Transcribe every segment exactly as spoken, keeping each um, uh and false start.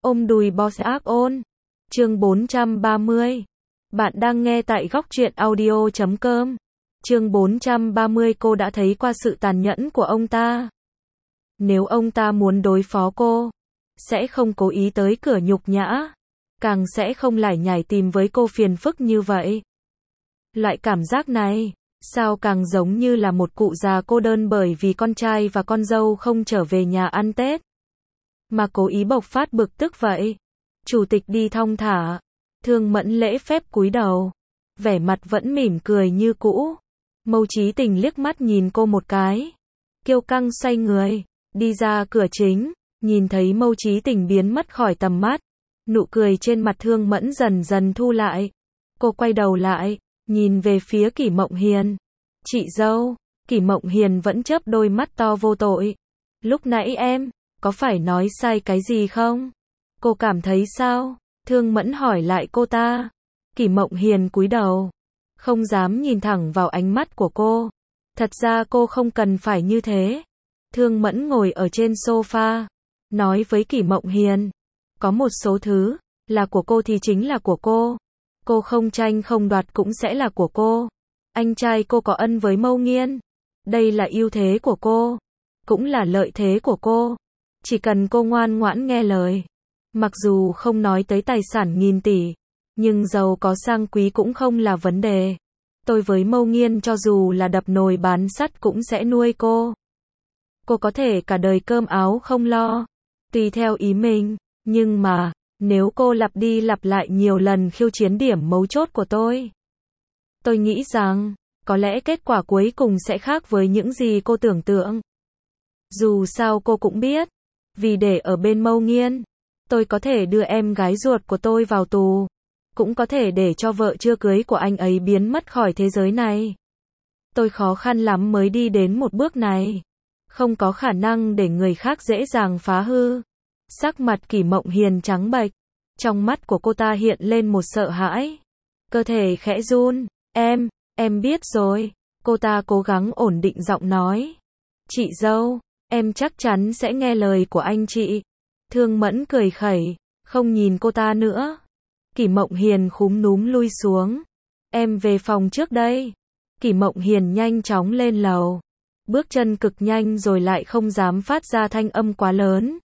Ôm đùi boss ác ôn. Chương bốn trăm ba mươi. Bạn đang nghe tại góc truyện audio chấm com. Chương bốn trăm ba mươi. Cô đã thấy qua sự tàn nhẫn của ông ta. Nếu ông ta muốn đối phó cô, sẽ không cố ý tới cửa nhục nhã, càng sẽ không lải nhải tìm với cô phiền phức như vậy. Loại cảm giác này, sao càng giống như là một cụ già cô đơn bởi vì con trai và con dâu không trở về nhà ăn Tết, mà cố ý bộc phát bực tức vậy. Chủ tịch đi thong thả, Thương Mẫn lễ phép cúi đầu, vẻ mặt vẫn mỉm cười như cũ. Mâu Chí Tình liếc mắt nhìn cô một cái, kiêu căng xoay người, đi ra cửa chính, nhìn thấy Mâu Chí Tình biến mất khỏi tầm mắt, nụ cười trên mặt Thương Mẫn dần dần thu lại. Cô quay đầu lại, nhìn về phía Kỷ Mộng Hiền. Chị dâu. Kỷ Mộng Hiền vẫn chớp đôi mắt to vô tội. Lúc nãy em, có phải nói sai cái gì không? Cô cảm thấy sao? Thương Mẫn hỏi lại cô ta. Kỷ Mộng Hiền cúi đầu, không dám nhìn thẳng vào ánh mắt của cô. Thật ra cô không cần phải như thế. Thương Mẫn ngồi ở trên sofa, nói với Kỷ Mộng Hiền, có một số thứ, là của cô thì chính là của cô. Cô không tranh không đoạt cũng sẽ là của cô. Anh trai cô có ân với Mâu Nghiên. Đây là ưu thế của cô, cũng là lợi thế của cô. Chỉ cần cô ngoan ngoãn nghe lời. Mặc dù không nói tới tài sản nghìn tỷ, nhưng giàu có sang quý cũng không là vấn đề. Tôi với Mâu Nghiên cho dù là đập nồi bán sắt cũng sẽ nuôi cô. Cô có thể cả đời cơm áo không lo, tùy theo ý mình. Nhưng mà, nếu cô lặp đi lặp lại nhiều lần khiêu chiến điểm mấu chốt của tôi, tôi nghĩ rằng, có lẽ kết quả cuối cùng sẽ khác với những gì cô tưởng tượng. Dù sao cô cũng biết, vì để ở bên Mâu Nghiên, tôi có thể đưa em gái ruột của tôi vào tù, cũng có thể để cho vợ chưa cưới của anh ấy biến mất khỏi thế giới này. Tôi khó khăn lắm mới đi đến một bước này, không có khả năng để người khác dễ dàng phá hư. Sắc mặt Kỷ Mộng Hiền trắng bệch, trong mắt của cô ta hiện lên một sợ hãi, cơ thể khẽ run. Em, em biết rồi. Cô ta cố gắng ổn định giọng nói. Chị dâu, em chắc chắn sẽ nghe lời của anh chị. Thương Mẫn cười khẩy, không nhìn cô ta nữa. Kỷ Mộng Hiền khúm núm lui xuống. Em về phòng trước đây. Kỷ Mộng Hiền nhanh chóng lên lầu, bước chân cực nhanh rồi lại không dám phát ra thanh âm quá lớn,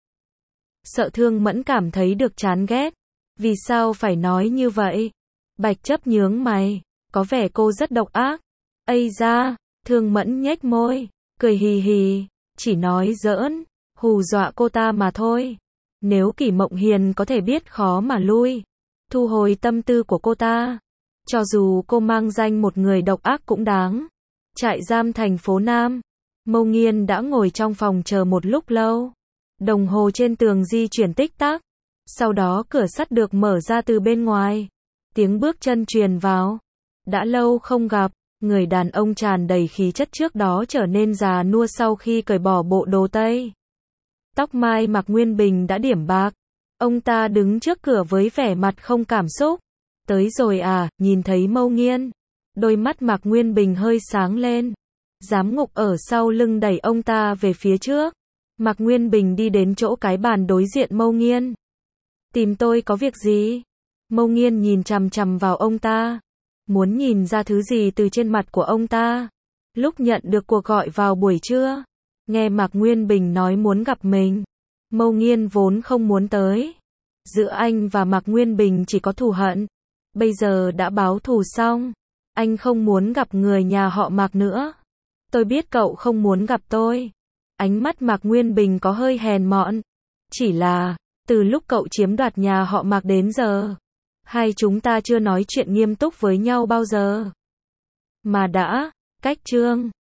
sợ Thương Mẫn cảm thấy được chán ghét. Vì sao phải nói như vậy? Bạch Chấp nhướng mày, có vẻ cô rất độc ác. Ây da, Thương Mẫn nhếch môi, cười hì hì, chỉ nói giỡn, hù dọa cô ta mà thôi. Nếu Kỷ Mộng Hiền có thể biết khó mà lui, thu hồi tâm tư của cô ta, cho dù cô mang danh một người độc ác cũng đáng. Trại giam thành phố Nam. Mâu Nghiên đã ngồi trong phòng chờ một lúc lâu. Đồng hồ trên tường di chuyển tích tắc. Sau đó cửa sắt được mở ra từ bên ngoài. Tiếng bước chân truyền vào. Đã lâu không gặp, người đàn ông tràn đầy khí chất trước đó trở nên già nua sau khi cởi bỏ bộ đồ tây. Tóc mai Mạc Nguyên Bình đã điểm bạc. Ông ta đứng trước cửa với vẻ mặt không cảm xúc. Tới rồi à? Nhìn thấy Mâu Nghiên, đôi mắt Mạc Nguyên Bình hơi sáng lên. Giám ngục ở sau lưng đẩy ông ta về phía trước. Mạc Nguyên Bình đi đến chỗ cái bàn đối diện Mâu Nghiên. Tìm tôi có việc gì? Mâu Nghiên nhìn chằm chằm vào ông ta, muốn nhìn ra thứ gì từ trên mặt của ông ta. Lúc nhận được cuộc gọi vào buổi trưa, nghe Mạc Nguyên Bình nói muốn gặp mình, Mâu Nghiên vốn không muốn tới. Giữa anh và Mạc Nguyên Bình chỉ có thù hận. Bây giờ đã báo thù xong, anh không muốn gặp người nhà họ Mạc nữa. Tôi biết cậu không muốn gặp tôi. Ánh mắt Mạc Nguyên Bình có hơi hèn mọn. Chỉ là, từ lúc cậu chiếm đoạt nhà họ Mạc đến giờ, hai chúng ta chưa nói chuyện nghiêm túc với nhau bao giờ. Mà đã, cách chương.